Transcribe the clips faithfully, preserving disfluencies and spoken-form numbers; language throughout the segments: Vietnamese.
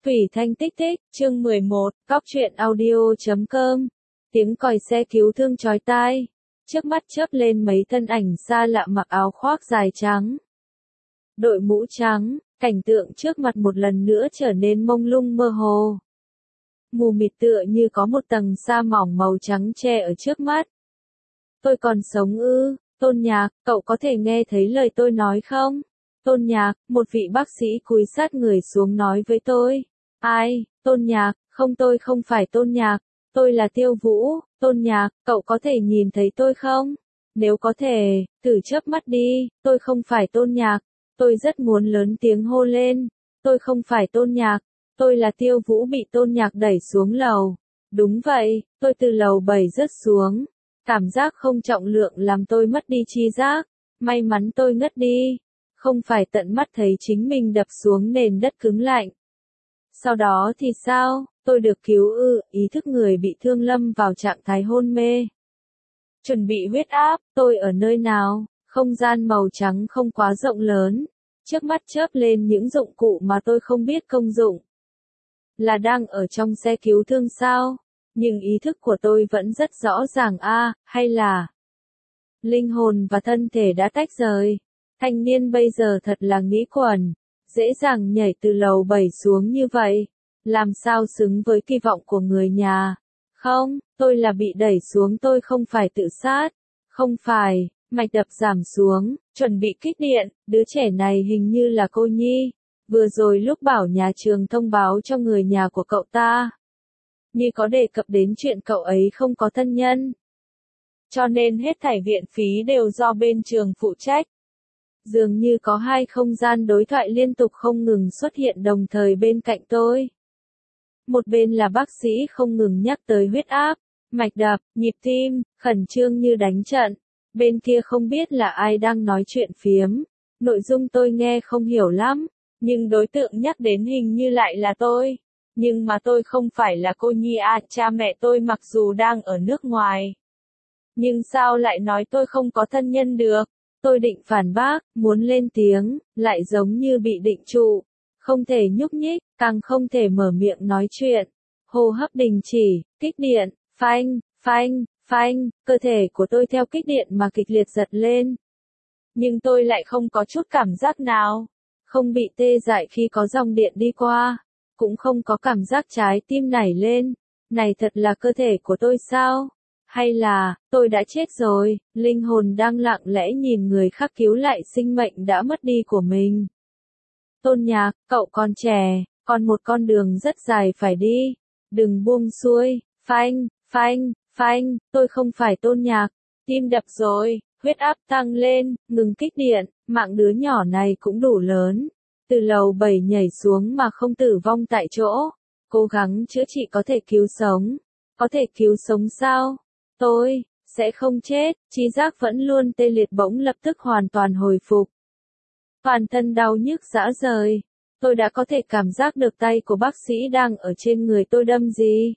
Thủy Thanh tích tích, chương mười một, cóc truyện audio chấm com. Tiếng còi xe cứu thương chói tai. Trước mắt chớp lên mấy thân ảnh xa lạ mặc áo khoác dài trắng, đội mũ trắng, cảnh tượng trước mặt một lần nữa trở nên mông lung mơ hồ. Mù mịt tựa như có một tầng sa mỏng màu trắng che ở trước mắt. Tôi còn sống ư? Tôn Nhạc, cậu có thể nghe thấy lời tôi nói không? Tôn Nhạc, một vị bác sĩ cúi sát người xuống nói với tôi. Ai? Tôn Nhạc, không, tôi không phải Tôn Nhạc, tôi là Tiêu Vũ. Tôn Nhạc, cậu có thể nhìn thấy tôi không? Nếu có thể, thử chớp mắt đi. Tôi không phải Tôn Nhạc. Tôi rất muốn lớn tiếng hô lên. Tôi không phải Tôn Nhạc. Tôi là Tiêu Vũ bị Tôn Nhạc đẩy xuống lầu. Đúng vậy, tôi từ lầu bảy rớt xuống. Cảm giác không trọng lượng làm tôi mất đi tri giác. May mắn tôi ngất đi. Không phải tận mắt thấy chính mình đập xuống nền đất cứng lạnh. Sau đó thì sao? Tôi được cứu ư? Ý thức người bị thương lâm vào trạng thái hôn mê. Chuẩn bị huyết áp, tôi ở nơi nào? Không gian màu trắng không quá rộng lớn. Trước mắt chớp lên những dụng cụ mà tôi không biết công dụng. Là đang ở trong xe cứu thương sao? Nhưng ý thức của tôi vẫn rất rõ ràng a, à, hay là linh hồn và thân thể đã tách rời. Thanh niên bây giờ thật là nghĩ quẩn, dễ dàng nhảy từ lầu bảy xuống như vậy, làm sao xứng với kỳ vọng của người nhà. Không, tôi là bị đẩy xuống, tôi không phải tự sát. Không phải, mạch đập giảm xuống, chuẩn bị kích điện, đứa trẻ này hình như là cô Nhi. Vừa rồi lúc bảo nhà trường thông báo cho người nhà của cậu ta, Nhi có đề cập đến chuyện cậu ấy không có thân nhân. Cho nên hết thảy viện phí đều do bên trường phụ trách. Dường như có hai không gian đối thoại liên tục không ngừng xuất hiện đồng thời bên cạnh tôi. Một bên là bác sĩ không ngừng nhắc tới huyết áp, mạch đập, nhịp tim, khẩn trương như đánh trận. Bên kia không biết là ai đang nói chuyện phiếm. Nội dung tôi nghe không hiểu lắm, nhưng đối tượng nhắc đến hình như lại là tôi. Nhưng mà tôi không phải là cô Nhi à, cha mẹ tôi mặc dù đang ở nước ngoài. Nhưng sao lại nói tôi không có thân nhân được? Tôi định phản bác, muốn lên tiếng, lại giống như bị định trụ. Không thể nhúc nhích, càng không thể mở miệng nói chuyện. Hô hấp đình chỉ, kích điện, phanh, phanh, phanh, cơ thể của tôi theo kích điện mà kịch liệt giật lên. Nhưng tôi lại không có chút cảm giác nào. Không bị tê dại khi có dòng điện đi qua. Cũng không có cảm giác trái tim nảy lên. Này thật là cơ thể của tôi sao? Hay là, tôi đã chết rồi, linh hồn đang lặng lẽ nhìn người khác cứu lại sinh mệnh đã mất đi của mình. Tôn Nhạc, cậu còn trẻ, còn một con đường rất dài phải đi. Đừng buông xuôi, phanh, phanh, phanh, tôi không phải Tôn Nhạc. Tim đập rồi, huyết áp tăng lên, ngừng kích điện, mạng đứa nhỏ này cũng đủ lớn. Từ lầu bảy nhảy xuống mà không tử vong tại chỗ. Cố gắng chữa trị có thể cứu sống. Có thể cứu sống sao? Tôi sẽ không chết, trí giác vẫn luôn tê liệt bỗng lập tức hoàn toàn hồi phục. Toàn thân đau nhức rã rời. Tôi đã có thể cảm giác được tay của bác sĩ đang ở trên người tôi đâm gì,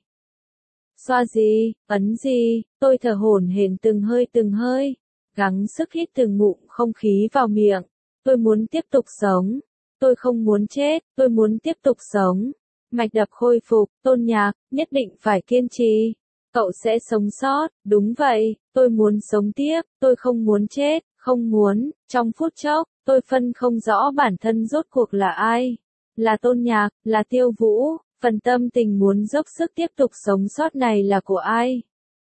xoa gì, ấn gì. Tôi thở hổn hển từng hơi từng hơi, gắng sức hít từng ngụm không khí vào miệng. Tôi muốn tiếp tục sống. Tôi không muốn chết, tôi muốn tiếp tục sống. Mạch đập khôi phục, Tôn Nhạc, nhất định phải kiên trì. Cậu sẽ sống sót, đúng vậy, tôi muốn sống tiếp, tôi không muốn chết, không muốn. Trong phút chốc, tôi phân không rõ bản thân rốt cuộc là ai. Là Tôn Nhạc, là Tiêu Vũ, phần tâm tình muốn dốc sức tiếp tục sống sót này là của ai?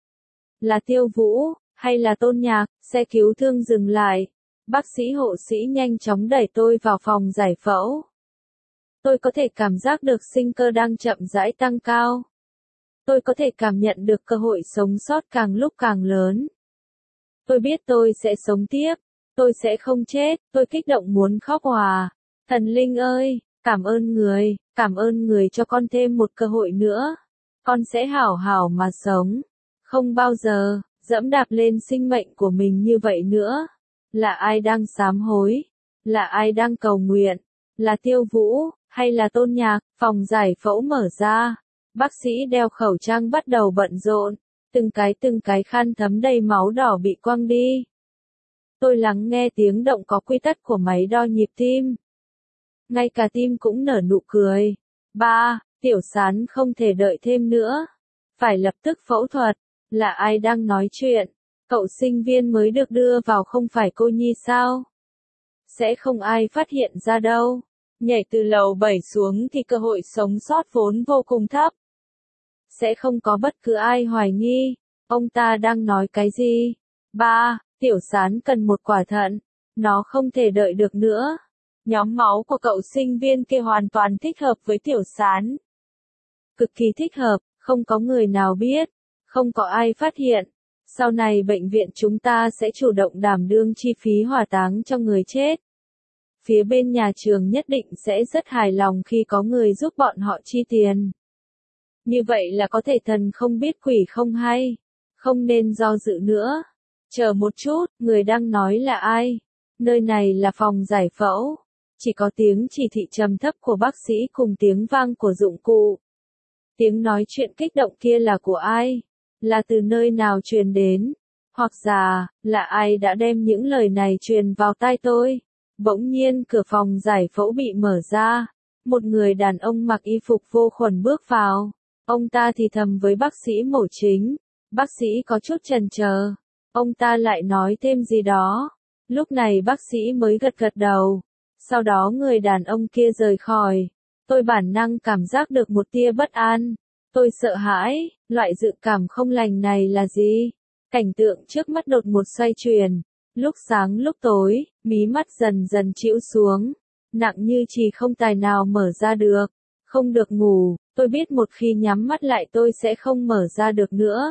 Là Tiêu Vũ, hay là Tôn Nhạc? Xe cứu thương dừng lại. Bác sĩ hộ sĩ nhanh chóng đẩy tôi vào phòng giải phẫu. Tôi có thể cảm giác được sinh cơ đang chậm rãi tăng cao. Tôi có thể cảm nhận được cơ hội sống sót càng lúc càng lớn. Tôi biết tôi sẽ sống tiếp. Tôi sẽ không chết. Tôi kích động muốn khóc òa. Thần linh ơi, cảm ơn người, cảm ơn người cho con thêm một cơ hội nữa. Con sẽ hảo hảo mà sống. Không bao giờ dẫm đạp lên sinh mệnh của mình như vậy nữa. Là ai đang sám hối? Là ai đang cầu nguyện? Là Tiêu Vũ, hay là Tôn Nhạc? Phòng giải phẫu mở ra. Bác sĩ đeo khẩu trang bắt đầu bận rộn. Từng cái từng cái khăn thấm đầy máu đỏ bị quăng đi. Tôi lắng nghe tiếng động có quy tắc của máy đo nhịp tim. Ngay cả tim cũng nở nụ cười. ba. Tiểu Sán không thể đợi thêm nữa. Phải lập tức phẫu thuật. Là ai đang nói chuyện? Cậu sinh viên mới được đưa vào không phải cô Nhi sao? Sẽ không ai phát hiện ra đâu. Nhảy từ lầu bảy xuống thì cơ hội sống sót vốn vô cùng thấp. Sẽ không có bất cứ ai hoài nghi. Ông ta đang nói cái gì? ba. Tiểu Sán cần một quả thận. Nó không thể đợi được nữa. Nhóm máu của cậu sinh viên kia hoàn toàn thích hợp với Tiểu Sán. Cực kỳ thích hợp, không có người nào biết. Không có ai phát hiện. Sau này bệnh viện chúng ta sẽ chủ động đảm đương chi phí hỏa táng cho người chết. Phía bên nhà trường nhất định sẽ rất hài lòng khi có người giúp bọn họ chi tiền. Như vậy là có thể thần không biết quỷ không hay. Không nên do dự nữa. Chờ một chút, người đang nói là ai? Nơi này là phòng giải phẫu. Chỉ có tiếng chỉ thị trầm thấp của bác sĩ cùng tiếng vang của dụng cụ. Tiếng nói chuyện kích động kia là của ai? Là từ nơi nào truyền đến? Hoặc giả, là ai đã đem những lời này truyền vào tai tôi? Bỗng nhiên cửa phòng giải phẫu bị mở ra. Một người đàn ông mặc y phục vô khuẩn bước vào. Ông ta thì thầm với bác sĩ mổ chính. Bác sĩ có chút chần chờ. Ông ta lại nói thêm gì đó. Lúc này bác sĩ mới gật gật đầu. Sau đó người đàn ông kia rời khỏi. Tôi bản năng cảm giác được một tia bất an. Tôi sợ hãi, loại dự cảm không lành này là gì? Cảnh tượng trước mắt đột một xoay chuyển. Lúc sáng lúc tối, mí mắt dần dần chịu xuống. Nặng như chỉ không tài nào mở ra được. Không được ngủ, tôi biết một khi nhắm mắt lại tôi sẽ không mở ra được nữa.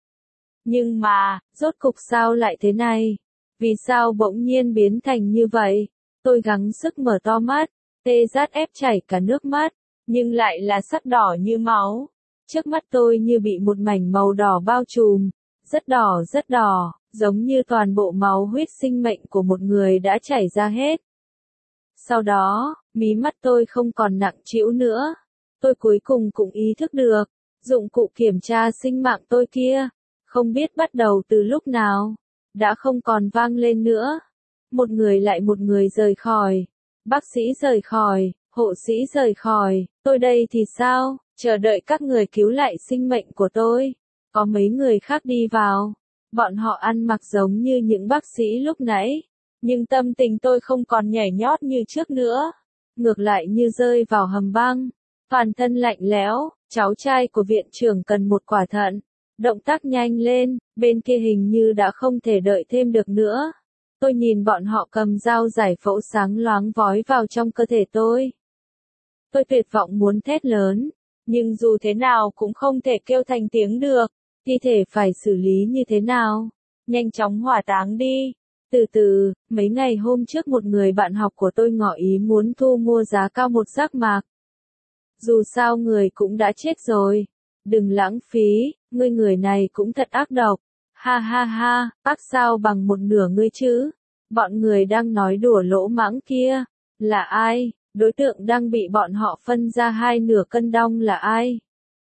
Nhưng mà, rốt cục sao lại thế này? Vì sao bỗng nhiên biến thành như vậy? Tôi gắng sức mở to mắt, tê rát ép chảy cả nước mắt, nhưng lại là sắc đỏ như máu. Trước mắt tôi như bị một mảnh màu đỏ bao trùm, rất đỏ rất đỏ, giống như toàn bộ máu huyết sinh mệnh của một người đã chảy ra hết. Sau đó, mí mắt tôi không còn nặng trĩu nữa. Tôi cuối cùng cũng ý thức được, dụng cụ kiểm tra sinh mạng tôi kia, không biết bắt đầu từ lúc nào, đã không còn vang lên nữa. Một người lại một người rời khỏi. Bác sĩ rời khỏi, hộ sĩ rời khỏi, tôi đây thì sao? Chờ đợi các người cứu lại sinh mệnh của tôi. Có mấy người khác đi vào. Bọn họ ăn mặc giống như những bác sĩ lúc nãy. Nhưng tâm tình tôi không còn nhảy nhót như trước nữa. Ngược lại như rơi vào hầm băng. Toàn thân lạnh lẽo, cháu trai của viện trưởng cần một quả thận. Động tác nhanh lên, bên kia hình như đã không thể đợi thêm được nữa. Tôi nhìn bọn họ cầm dao giải phẫu sáng loáng vói vào trong cơ thể tôi. Tôi tuyệt vọng muốn thét lớn, nhưng dù thế nào cũng không thể kêu thành tiếng được. Thi thể phải xử lý như thế nào? Nhanh chóng hỏa táng đi. Từ từ, mấy ngày hôm trước một người bạn học của tôi ngỏ ý muốn thu mua giá cao một giác mạc. Dù sao người cũng đã chết rồi. Đừng lãng phí, ngươi người này cũng thật ác độc. Ha ha ha, ác sao bằng một nửa ngươi chứ? Bọn người đang nói đùa lỗ mãng kia. Là ai? Đối tượng đang bị bọn họ phân ra hai nửa cân đong là ai?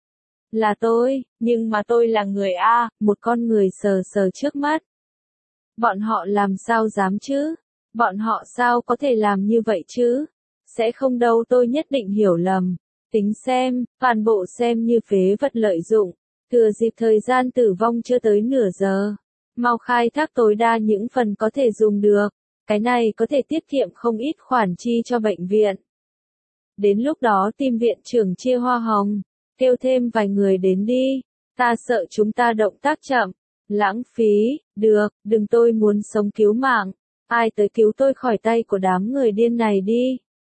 Là tôi, nhưng mà tôi là người A, một con người sờ sờ trước mắt. Bọn họ làm sao dám chứ? Bọn họ sao có thể làm như vậy chứ? Sẽ không đâu, tôi nhất định hiểu lầm. Tính xem, toàn bộ xem như phế vật lợi dụng. Thừa dịp thời gian tử vong chưa tới nửa giờ. Mau khai thác tối đa những phần có thể dùng được. Cái này có thể tiết kiệm không ít khoản chi cho bệnh viện. Đến lúc đó tìm viện trưởng chia hoa hồng. Kêu thêm vài người đến đi. Ta sợ chúng ta động tác chậm. Lãng phí, được, đừng, tôi muốn sống cứu mạng. Ai tới cứu tôi khỏi tay của đám người điên này đi.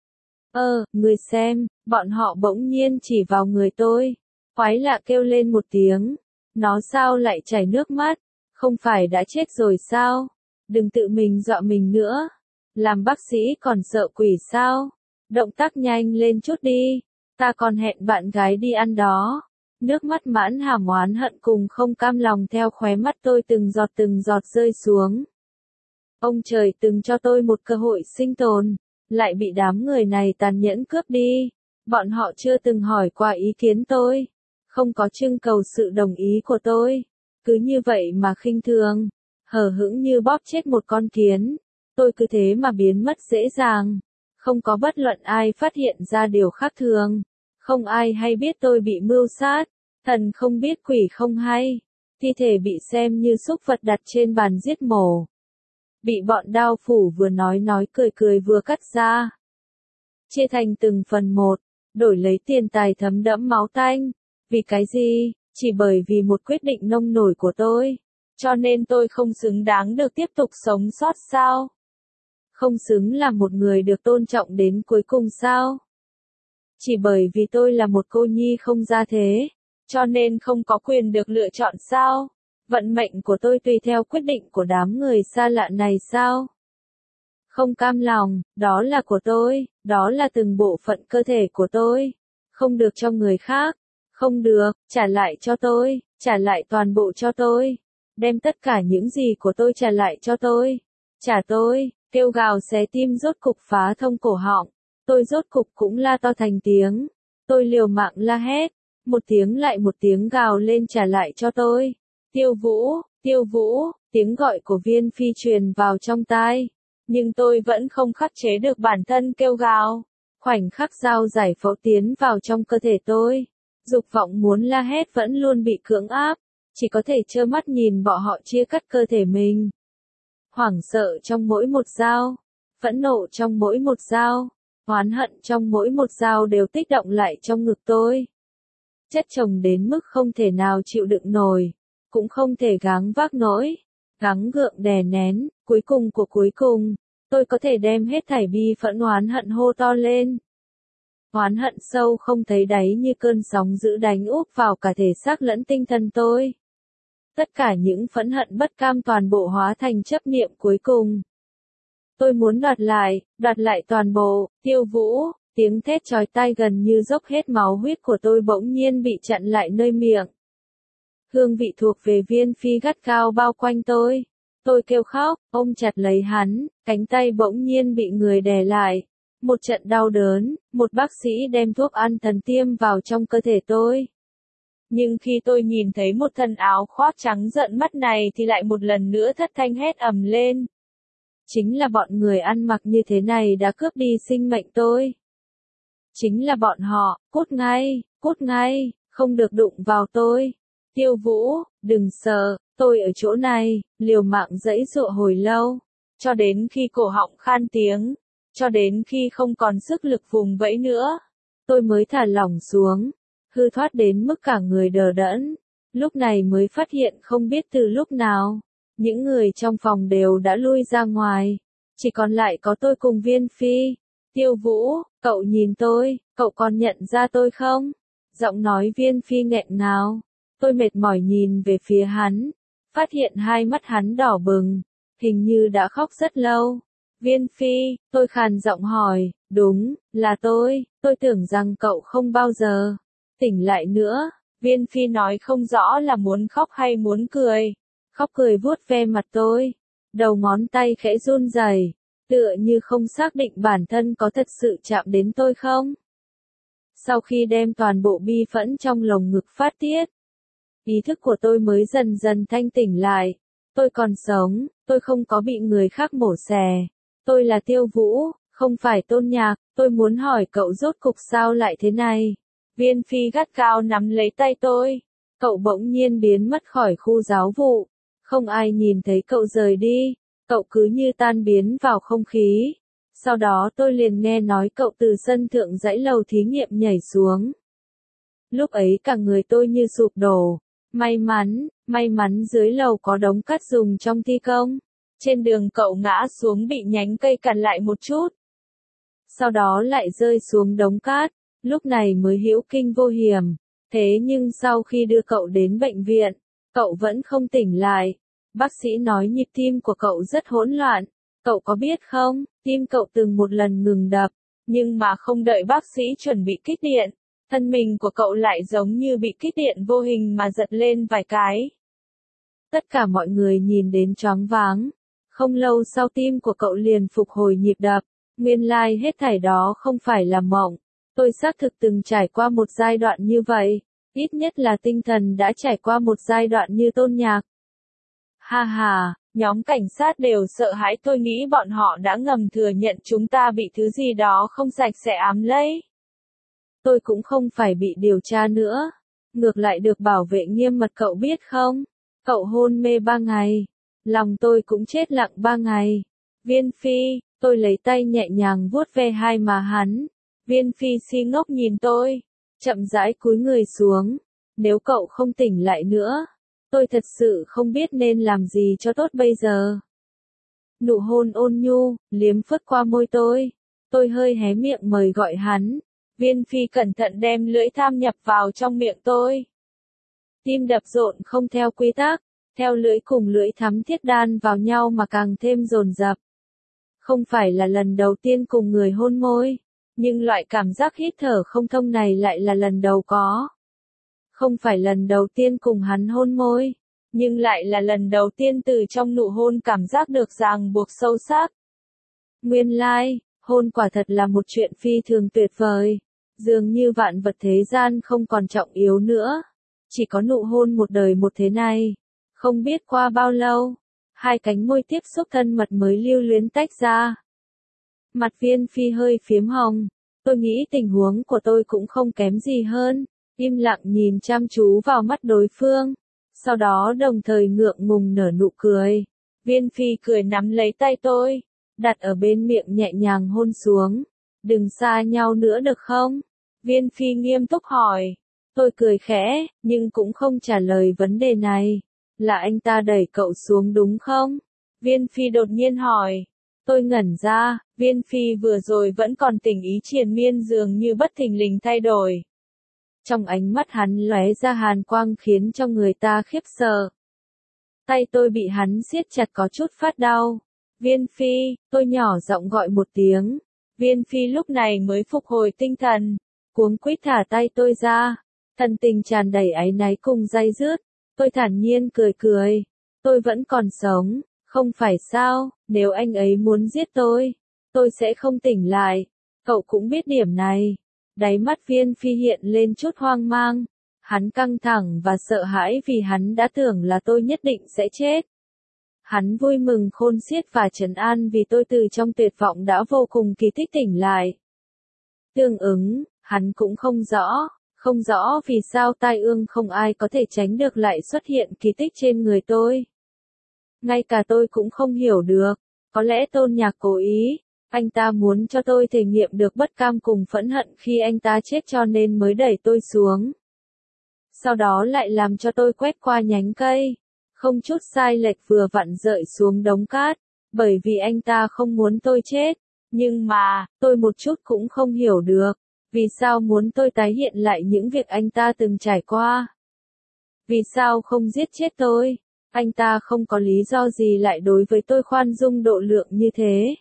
Ơ, người xem, bọn họ bỗng nhiên chỉ vào người tôi. Quái lạ kêu lên một tiếng. Nó sao lại chảy nước mắt? Không phải đã chết rồi sao? Đừng tự mình dọa mình nữa. Làm bác sĩ còn sợ quỷ sao? Động tác nhanh lên chút đi. Ta còn hẹn bạn gái đi ăn đó. Nước mắt mãn hàm oán hận cùng không cam lòng theo khóe mắt tôi từng giọt từng giọt rơi xuống. Ông trời từng cho tôi một cơ hội sinh tồn, lại bị đám người này tàn nhẫn cướp đi. Bọn họ chưa từng hỏi qua ý kiến tôi, không có trưng cầu sự đồng ý của tôi. Cứ như vậy mà khinh thường, hờ hững như bóp chết một con kiến. Tôi cứ thế mà biến mất dễ dàng. Không có bất luận ai phát hiện ra điều khác thường. Không ai hay biết tôi bị mưu sát, thần không biết quỷ không hay. Thi thể bị xem như súc vật đặt trên bàn giết mổ. Bị bọn đao phủ vừa nói nói cười cười vừa cắt ra. Chia thành từng phần một, đổi lấy tiền tài thấm đẫm máu tanh. Vì cái gì? Chỉ bởi vì một quyết định nông nổi của tôi. Cho nên tôi không xứng đáng được tiếp tục sống sót sao? Không xứng là một người được tôn trọng đến cuối cùng sao? Chỉ bởi vì tôi là một cô nhi không gia thế, cho nên không có quyền được lựa chọn sao? Vận mệnh của tôi tùy theo quyết định của đám người xa lạ này sao? Không cam lòng, đó là của tôi, đó là từng bộ phận cơ thể của tôi. Không được cho người khác, không được, trả lại cho tôi, trả lại toàn bộ cho tôi. Đem tất cả những gì của tôi trả lại cho tôi. Trả tôi, kêu gào xé tim rốt cục phá thông cổ họng. Tôi rốt cục cũng la to thành tiếng. Tôi liều mạng la hét. Một tiếng lại một tiếng gào lên trả lại cho tôi. Tiêu Vũ, Tiêu Vũ, tiếng gọi của Viên Phi truyền vào trong tai. Nhưng tôi vẫn không khắc chế được bản thân kêu gào. Khoảnh khắc dao giải phẫu tiến vào trong cơ thể tôi. Dục vọng muốn la hét vẫn luôn bị cưỡng áp. Chỉ có thể trơ mắt nhìn bọn họ chia cắt cơ thể mình. Hoảng sợ trong mỗi một dao. Phẫn nộ trong mỗi một dao. Oán hận trong mỗi một dao đều tích động lại trong ngực tôi. Chất chồng đến mức không thể nào chịu đựng nổi. Cũng không thể gắng vác nổi. Gắng gượng đè nén. Cuối cùng của cuối cùng. Tôi có thể đem hết thảy bi phẫn oán hận hô to lên. Oán hận sâu không thấy đáy như cơn sóng dữ đánh úp vào cả thể xác lẫn tinh thần tôi. Tất cả những phẫn hận bất cam toàn bộ hóa thành chấp niệm cuối cùng. Tôi muốn đoạt lại, đoạt lại toàn bộ. Tiêu Vũ, tiếng thét chói tai gần như dốc hết máu huyết của tôi bỗng nhiên bị chặn lại nơi miệng. Hương vị thuộc về Viên Phi gắt gao bao quanh tôi. Tôi kêu khóc, ôm chặt lấy hắn, cánh tay bỗng nhiên bị người đè lại. Một trận đau đớn, một bác sĩ đem thuốc an thần tiêm vào trong cơ thể tôi. Nhưng khi tôi nhìn thấy một thân áo khoác trắng rợn mắt này thì lại một lần nữa thất thanh hét ầm lên. Chính là bọn người ăn mặc như thế này đã cướp đi sinh mệnh tôi. Chính là bọn họ, cút ngay, cút ngay, không được đụng vào tôi. Tiêu Vũ, đừng sợ, tôi ở chỗ này, liều mạng giãy giụa hồi lâu. Cho đến khi cổ họng khan tiếng. Cho đến khi không còn sức lực vùng vẫy nữa. Tôi mới thả lỏng xuống. Hư thoát đến mức cả người đờ đẫn. Lúc này mới phát hiện không biết từ lúc nào. Những người trong phòng đều đã lui ra ngoài. Chỉ còn lại có tôi cùng Viên Phi. Tiêu Vũ, cậu nhìn tôi, cậu còn nhận ra tôi không? Giọng nói Viên Phi nghẹn ngào. Tôi mệt mỏi nhìn về phía hắn. Phát hiện hai mắt hắn đỏ bừng. Hình như đã khóc rất lâu. Viên Phi, tôi khàn giọng hỏi, đúng, là tôi, tôi tưởng rằng cậu không bao giờ tỉnh lại nữa. Viên Phi nói không rõ là muốn khóc hay muốn cười. Khóc cười vuốt ve mặt tôi. Đầu ngón tay khẽ run rẩy, tựa như không xác định bản thân có thật sự chạm đến tôi không. Sau khi đem toàn bộ bi phẫn trong lồng ngực phát tiết, ý thức của tôi mới dần dần thanh tỉnh lại. Tôi còn sống, tôi không có bị người khác mổ xẻ. Tôi là Tiêu Vũ, không phải Tôn Nhạc. Tôi muốn hỏi cậu rốt cục sao lại thế này. Viên Phi gắt gao nắm lấy tay tôi. Cậu bỗng nhiên biến mất khỏi khu giáo vụ. Không ai nhìn thấy cậu rời đi. Cậu cứ như tan biến vào không khí. Sau đó tôi liền nghe nói cậu từ sân thượng dãy lầu thí nghiệm nhảy xuống. Lúc ấy cả người tôi như sụp đổ. May mắn, may mắn dưới lầu có đống cát dùng trong thi công. Trên đường cậu ngã xuống bị nhánh cây cản lại một chút. Sau đó lại rơi xuống đống cát. Lúc này mới hữu kinh vô hiểm. Thế nhưng sau khi đưa cậu đến bệnh viện, cậu vẫn không tỉnh lại. Bác sĩ nói nhịp tim của cậu rất hỗn loạn. Cậu có biết không, tim cậu từng một lần ngừng đập. Nhưng mà không đợi bác sĩ chuẩn bị kích điện. Thân mình của cậu lại giống như bị kích điện vô hình mà giật lên vài cái. Tất cả mọi người nhìn đến choáng váng. Không lâu sau tim của cậu liền phục hồi nhịp đập. Nguyên lai hết thảy đó không phải là mộng. Tôi xác thực từng trải qua một giai đoạn như vậy. Ít nhất là tinh thần đã trải qua một giai đoạn như Tôn Nhạc. Ha ha, nhóm cảnh sát đều sợ hãi, tôi nghĩ bọn họ đã ngầm thừa nhận chúng ta bị thứ gì đó không sạch sẽ ám lấy. tôi cũng không phải bị điều tra nữa. Ngược lại được bảo vệ nghiêm mật, cậu biết không? Cậu hôn mê ba ngày. Lòng tôi cũng chết lặng ba ngày. Viên Phi, tôi lấy tay nhẹ nhàng vuốt ve hai má hắn. Viên Phi si ngốc nhìn tôi, chậm rãi cúi người xuống. Nếu cậu không tỉnh lại nữa, tôi thật sự không biết nên làm gì cho tốt bây giờ. Nụ hôn ôn nhu, liếm phất qua môi tôi. Tôi hơi hé miệng mời gọi hắn. Viên Phi cẩn thận đem lưỡi tham nhập vào trong miệng tôi. Tim đập rộn không theo quy tắc, theo lưỡi cùng lưỡi thắm thiết đan vào nhau mà càng thêm dồn dập. Không phải là lần đầu tiên cùng người hôn môi, nhưng loại cảm giác hít thở không thông này lại là lần đầu có. Không phải lần đầu tiên cùng hắn hôn môi, nhưng lại là lần đầu tiên từ trong nụ hôn cảm giác được ràng buộc sâu sắc. Nguyên lai, hôn quả thật là một chuyện phi thường tuyệt vời. Dường như vạn vật thế gian không còn trọng yếu nữa. Chỉ có nụ hôn một đời một thế này. Không biết qua bao lâu, hai cánh môi tiếp xúc thân mật mới lưu luyến tách ra. Mặt Viên Phi hơi phiếm hồng. Tôi nghĩ tình huống của tôi cũng không kém gì hơn. Im lặng nhìn chăm chú vào mắt đối phương. Sau đó đồng thời ngượng ngùng nở nụ cười. Viên Phi cười nắm lấy tay tôi, đặt ở bên miệng nhẹ nhàng hôn xuống. Đừng xa nhau nữa được không? Viên Phi nghiêm túc hỏi. Tôi cười khẽ, nhưng cũng không trả lời vấn đề này. Là anh ta đẩy cậu xuống đúng không? Viên Phi đột nhiên hỏi. Tôi ngẩn ra, Viên Phi vừa rồi vẫn còn tình ý triền miên dường như bất thình lình thay đổi. Trong ánh mắt hắn lóe ra hàn quang khiến cho người ta khiếp sợ. Tay tôi bị hắn siết chặt có chút phát đau. Viên Phi, tôi nhỏ giọng gọi một tiếng. Viên Phi lúc này mới phục hồi tinh thần, cuống quýt thả tay tôi ra. Thần tình tràn đầy áy náy cùng day dứt. Tôi thản nhiên cười cười. Tôi vẫn còn sống, không phải sao? Nếu anh ấy muốn giết tôi, tôi sẽ không tỉnh lại. Cậu cũng biết điểm này. Đáy mắt Viên Phi hiện lên chút hoang mang. Hắn căng thẳng và sợ hãi vì hắn đã tưởng là tôi nhất định sẽ chết. Hắn vui mừng khôn xiết và trấn an vì tôi từ trong tuyệt vọng đã vô cùng kỳ tích tỉnh lại. Tương ứng, hắn cũng không rõ, không rõ vì sao tai ương không ai có thể tránh được lại xuất hiện kỳ tích trên người tôi. Ngay cả tôi cũng không hiểu được, có lẽ Tôn Nhạc cố ý, anh ta muốn cho tôi thể nghiệm được bất cam cùng phẫn hận khi anh ta chết cho nên mới đẩy tôi xuống. Sau đó lại làm cho tôi quét qua nhánh cây, không chút sai lệch vừa vặn rơi xuống đống cát, bởi vì anh ta không muốn tôi chết. Nhưng mà, tôi một chút cũng không hiểu được, vì sao muốn tôi tái hiện lại những việc anh ta từng trải qua. Vì sao không giết chết tôi? Anh ta không có lý do gì lại đối với tôi khoan dung độ lượng như thế.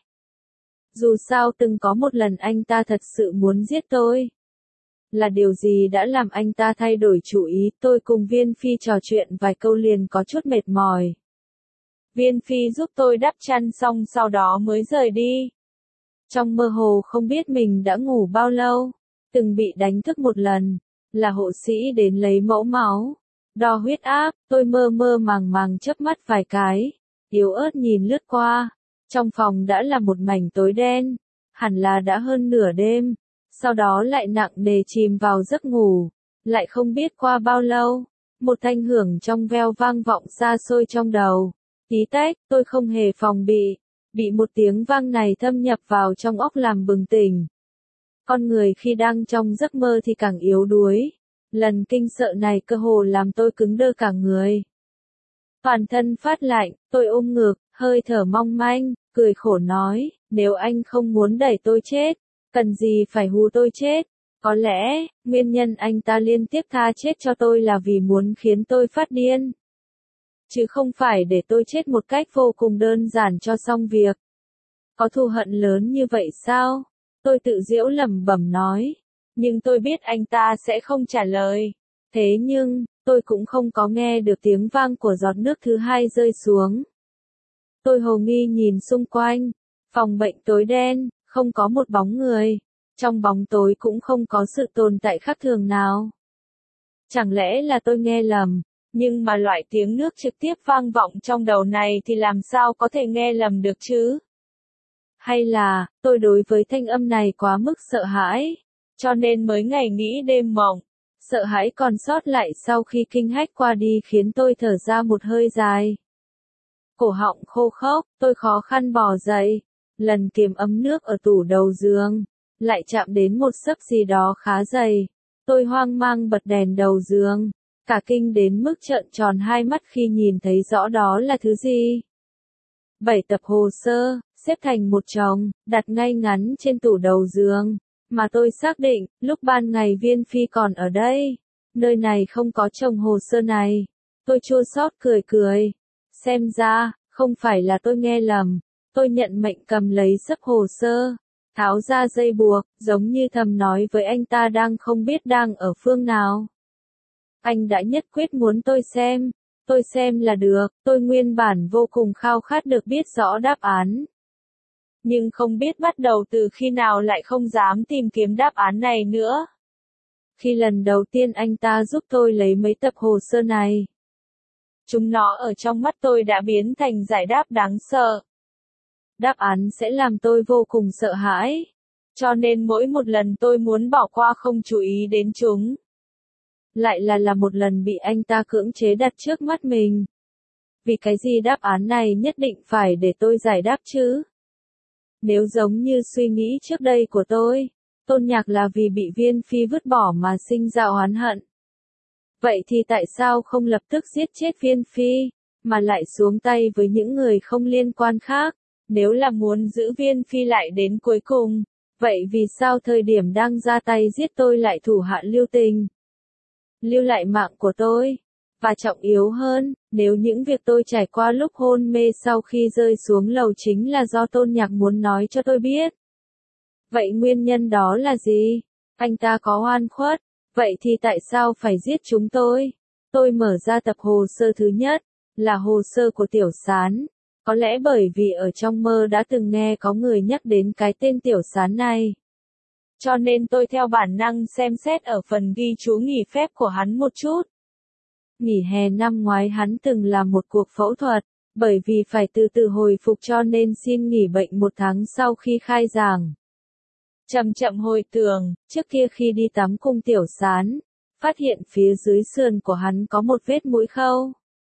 Dù sao từng có một lần anh ta thật sự muốn giết tôi. Là điều gì đã làm anh ta thay đổi chủ ý? Tôi cùng Viên Phi trò chuyện vài câu liền có chút mệt mỏi. Viên Phi giúp tôi đắp chăn xong sau đó mới rời đi. Trong mơ hồ không biết mình đã ngủ bao lâu, từng bị đánh thức một lần, là hộ sĩ đến lấy mẫu máu, đo huyết áp, tôi mơ mơ màng màng chớp mắt vài cái, yếu ớt nhìn lướt qua, trong phòng đã là một mảnh tối đen, hẳn là đã hơn nửa đêm, sau đó lại nặng nề chìm vào giấc ngủ, lại không biết qua bao lâu, một thanh hưởng trong veo vang vọng xa xôi trong đầu, tí tách, tôi không hề phòng bị. Bị một tiếng vang này thâm nhập vào trong óc làm bừng tỉnh. Con người khi đang trong giấc mơ thì càng yếu đuối. Lần kinh sợ này cơ hồ làm tôi cứng đơ cả người. Toàn thân phát lạnh, tôi ôm ngực, hơi thở mong manh, cười khổ nói, nếu anh không muốn đẩy tôi chết, cần gì phải hù tôi chết. Có lẽ, nguyên nhân anh ta liên tiếp tha chết cho tôi là vì muốn khiến tôi phát điên. Chứ không phải để tôi chết một cách vô cùng đơn giản cho xong việc. Có thù hận lớn như vậy sao? Tôi tự giễu lẩm bẩm nói. Nhưng tôi biết anh ta sẽ không trả lời. Thế nhưng, tôi cũng không có nghe được tiếng vang của giọt nước thứ hai rơi xuống. Tôi hồ nghi nhìn xung quanh. Phòng bệnh tối đen, không có một bóng người. Trong bóng tối cũng không có sự tồn tại khác thường nào. Chẳng lẽ là tôi nghe lầm? Nhưng mà loại tiếng nước trực tiếp vang vọng trong đầu này thì làm sao có thể nghe lầm được chứ? Hay là, tôi đối với thanh âm này quá mức sợ hãi, cho nên mới ngày nghĩ đêm mộng. Sợ hãi còn sót lại sau khi kinh hách qua đi khiến tôi thở ra một hơi dài. Cổ họng khô khốc, tôi khó khăn bò dậy, lần kiếm ấm nước ở tủ đầu giường, lại chạm đến một xấp gì đó khá dày. Tôi hoang mang bật đèn đầu giường, cả kinh đến mức trợn tròn hai mắt khi nhìn thấy rõ đó là thứ gì. Bảy tập hồ sơ, xếp thành một chồng, đặt ngay ngắn trên tủ đầu giường, mà tôi xác định, lúc ban ngày Viên Phi còn ở đây, nơi này không có chồng hồ sơ này. Tôi chua xót cười cười, xem ra, không phải là tôi nghe lầm. Tôi nhận mệnh cầm lấy xấp hồ sơ, tháo ra dây buộc, giống như thầm nói với anh ta đang không biết đang ở phương nào. Anh đã nhất quyết muốn tôi xem, tôi xem là được, tôi nguyên bản vô cùng khao khát được biết rõ đáp án. Nhưng không biết bắt đầu từ khi nào lại không dám tìm kiếm đáp án này nữa. Khi lần đầu tiên anh ta giúp tôi lấy mấy tập hồ sơ này, chúng nó ở trong mắt tôi đã biến thành giải đáp đáng sợ. Đáp án sẽ làm tôi vô cùng sợ hãi, cho nên mỗi một lần tôi muốn bỏ qua không chú ý đến chúng. Lại là là một lần bị anh ta cưỡng chế đặt trước mắt mình. Vì cái gì đáp án này nhất định phải để tôi giải đáp chứ? Nếu giống như suy nghĩ trước đây của tôi, Tôn Nhạc là vì bị Viên Phi vứt bỏ mà sinh ra oán hận. Vậy thì tại sao không lập tức giết chết Viên Phi, mà lại xuống tay với những người không liên quan khác? Nếu là muốn giữ Viên Phi lại đến cuối cùng, vậy vì sao thời điểm đang ra tay giết tôi lại thủ hạ lưu tình? Lưu lại mạng của tôi. Và trọng yếu hơn, nếu những việc tôi trải qua lúc hôn mê sau khi rơi xuống lầu chính là do Tôn Nhạc muốn nói cho tôi biết. Vậy nguyên nhân đó là gì? Anh ta có oan khuất, vậy thì tại sao phải giết chúng tôi? Tôi mở ra tập hồ sơ thứ nhất, là hồ sơ của Tiểu Sán. Có lẽ bởi vì ở trong mơ đã từng nghe có người nhắc đến cái tên Tiểu Sán này. Cho nên tôi theo bản năng xem xét ở phần ghi chú nghỉ phép của hắn một chút. Nghỉ hè năm ngoái hắn từng làm một cuộc phẫu thuật, bởi vì phải từ từ hồi phục cho nên xin nghỉ bệnh một tháng sau khi khai giảng. Chậm chậm hồi tưởng, trước kia khi đi tắm cung Tiểu Sán, phát hiện phía dưới sườn của hắn có một vết mũi khâu.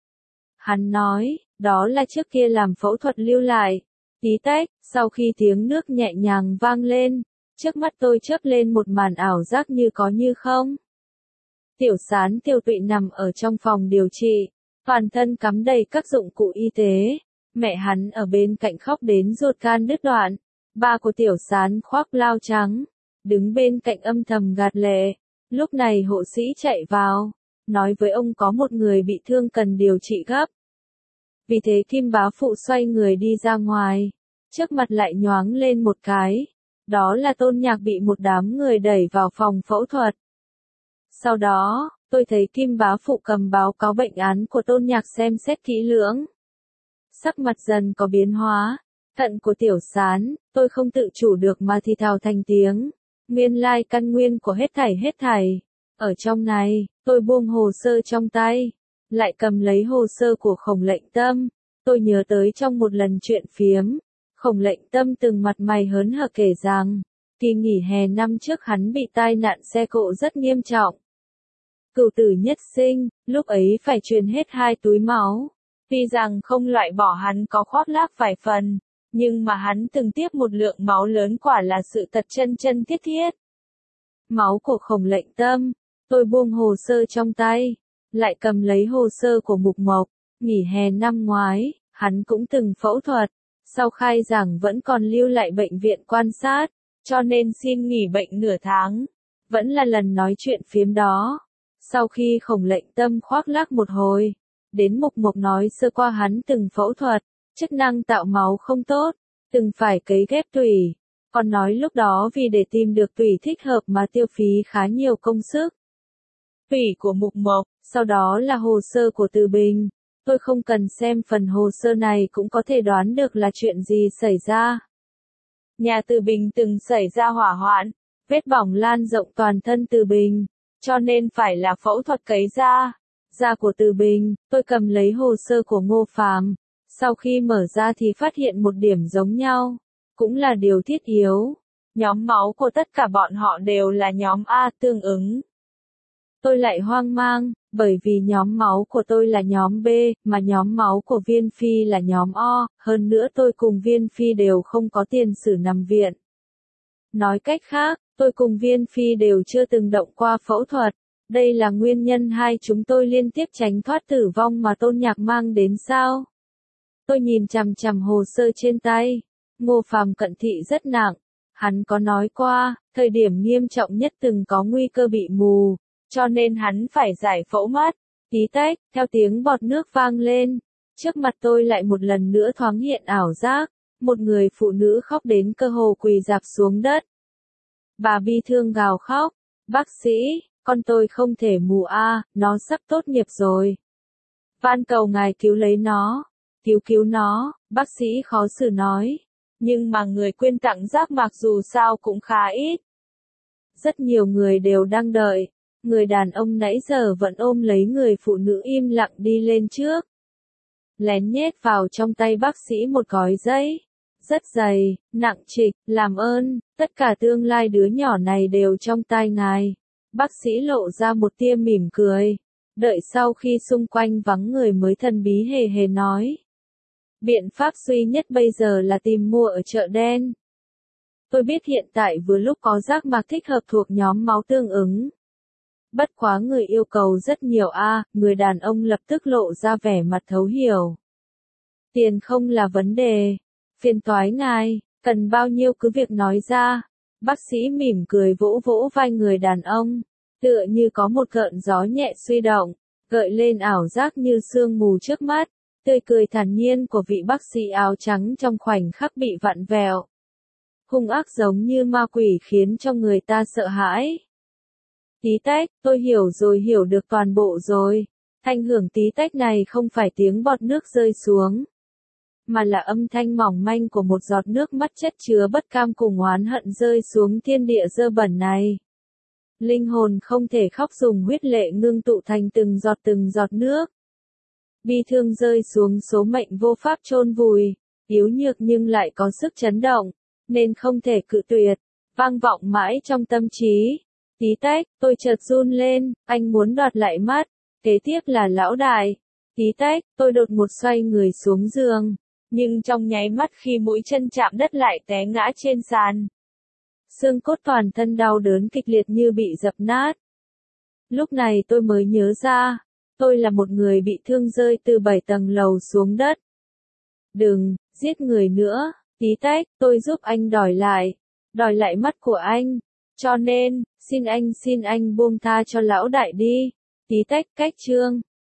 Hắn nói, đó là trước kia làm phẫu thuật lưu lại. Tí tách, sau khi tiếng nước nhẹ nhàng vang lên, trước mắt tôi chớp lên một màn ảo giác như có như không. Tiểu Sán tiêu tụy nằm ở trong phòng điều trị, toàn thân cắm đầy các dụng cụ y tế. Mẹ hắn ở bên cạnh khóc đến ruột gan đứt đoạn. Ba của Tiểu Sán khoác blau trắng, đứng bên cạnh âm thầm gạt lệ. Lúc này hộ sĩ chạy vào, nói với ông có một người bị thương cần điều trị gấp. Vì thế Kim bá phụ xoay người đi ra ngoài, trước mặt lại nhoáng lên một cái. Đó là Tôn Nhạc bị một đám người đẩy vào phòng phẫu thuật. Sau đó, tôi thấy Kim bá phụ cầm báo cáo bệnh án của Tôn Nhạc xem xét kỹ lưỡng. Sắc mặt dần có biến hóa, thận của Tiểu Sán, tôi không tự chủ được mà thì thào thành tiếng. Nguyên lai căn nguyên của hết thảy hết thảy. Ở trong này, tôi buông hồ sơ trong tay, lại cầm lấy hồ sơ của Khổng Lệnh Tâm. Tôi nhớ tới trong một lần chuyện phiếm, Khổng Lệnh Tâm từng mặt mày hớn hở kể rằng, kỳ nghỉ hè năm trước hắn bị tai nạn xe cộ rất nghiêm trọng. Cửu tử nhất sinh, lúc ấy phải truyền hết hai túi máu. Tuy rằng không loại bỏ hắn có khoác lác vài phần, nhưng mà hắn từng tiếp một lượng máu lớn quả là sự thật chân chân thiết thiết. Máu của Khổng Lệnh Tâm, tôi buông hồ sơ trong tay, lại cầm lấy hồ sơ của Mục Mộc. Nghỉ hè năm ngoái, hắn cũng từng phẫu thuật, sau khai giảng vẫn còn lưu lại bệnh viện quan sát, cho nên xin nghỉ bệnh nửa tháng. Vẫn là lần nói chuyện phiếm đó. Sau khi Khổng Lệnh Tâm khoác lác một hồi, đến Mục Mộc nói sơ qua hắn từng phẫu thuật, chức năng tạo máu không tốt, từng phải cấy ghép tủy. Còn nói lúc đó vì để tìm được tủy thích hợp mà tiêu phí khá nhiều công sức. Tủy của Mục Mộc, sau đó là hồ sơ của Từ Bình. Tôi không cần xem phần hồ sơ này cũng có thể đoán được là chuyện gì xảy ra. Nhà Từ Bình từng xảy ra hỏa hoạn, vết bỏng lan rộng toàn thân Từ Bình, cho nên phải là phẫu thuật cấy da. Da của Từ Bình, tôi cầm lấy hồ sơ của Ngô Phàm. Sau khi mở ra thì phát hiện một điểm giống nhau, cũng là điều thiết yếu. Nhóm máu của tất cả bọn họ đều là nhóm A tương ứng. Tôi lại hoang mang, bởi vì nhóm máu của tôi là nhóm B, mà nhóm máu của Viên Phi là nhóm O, hơn nữa tôi cùng Viên Phi đều không có tiền sử nằm viện. Nói cách khác, tôi cùng Viên Phi đều chưa từng động qua phẫu thuật. Đây là nguyên nhân hai chúng tôi liên tiếp tránh thoát tử vong mà Tôn Nhạc mang đến sao? Tôi nhìn chằm chằm hồ sơ trên tay. Ngô Phàm cận thị rất nặng. Hắn có nói qua, thời điểm nghiêm trọng nhất từng có nguy cơ bị mù, cho nên hắn phải giải phẫu mắt. Tí tách, theo tiếng bọt nước vang lên. Trước mặt tôi lại một lần nữa thoáng hiện ảo giác. Một người phụ nữ khóc đến cơ hồ quỳ rạp xuống đất. Bà bi thương gào khóc. Bác sĩ, con tôi không thể mù a, nó sắp tốt nghiệp rồi. Van cầu ngài cứu lấy nó. Cứu cứu nó, bác sĩ khó xử nói. Nhưng mà người quyên tặng giác mạc dù sao cũng khá ít. Rất nhiều người đều đang đợi. Người đàn ông nãy giờ vẫn ôm lấy người phụ nữ im lặng đi lên trước. Lén nhét vào trong tay bác sĩ một gói giấy. Rất dày, nặng trịch, làm ơn, tất cả tương lai đứa nhỏ này đều trong tay ngài. Bác sĩ lộ ra một tia mỉm cười. Đợi sau khi xung quanh vắng người mới thần bí hề hề nói. Biện pháp duy nhất bây giờ là tìm mua ở chợ đen. Tôi biết hiện tại vừa lúc có giác mạc thích hợp thuộc nhóm máu tương ứng. Bất quá người yêu cầu rất nhiều a, người đàn ông lập tức lộ ra vẻ mặt thấu hiểu. Tiền không là vấn đề. Phiền toái ngài, cần bao nhiêu cứ việc nói ra. Bác sĩ mỉm cười vỗ vỗ vai người đàn ông. Tựa như có một gợn gió nhẹ suy động, gợi lên ảo giác như sương mù trước mắt. Tươi cười thản nhiên của vị bác sĩ áo trắng trong khoảnh khắc bị vặn vẹo. Hung ác giống như ma quỷ khiến cho người ta sợ hãi. Tí tách, tôi hiểu rồi hiểu được toàn bộ rồi. Thanh hưởng tí tách này không phải tiếng bọt nước rơi xuống, mà là âm thanh mỏng manh của một giọt nước mắt chất chứa bất cam cùng oán hận rơi xuống thiên địa dơ bẩn này. Linh hồn không thể khóc dùng huyết lệ ngưng tụ thành từng giọt từng giọt nước. Bi thương rơi xuống số mệnh vô pháp chôn vùi, yếu nhược nhưng lại có sức chấn động, nên không thể cự tuyệt, vang vọng mãi trong tâm trí. Tí tách, tôi chợt run lên, anh muốn đoạt lại mắt, kế tiếp là lão đại. Tí tách, tôi đột một xoay người xuống giường, nhưng trong nháy mắt khi mũi chân chạm đất lại té ngã trên sàn. Xương cốt toàn thân đau đớn kịch liệt như bị dập nát. Lúc này tôi mới nhớ ra, tôi là một người bị thương rơi từ bảy tầng lầu xuống đất. Đừng, giết người nữa, tí tách, tôi giúp anh đòi lại, đòi lại mắt của anh. Cho nên, xin anh xin anh buông tha cho lão đại đi. Tí tách cách chương.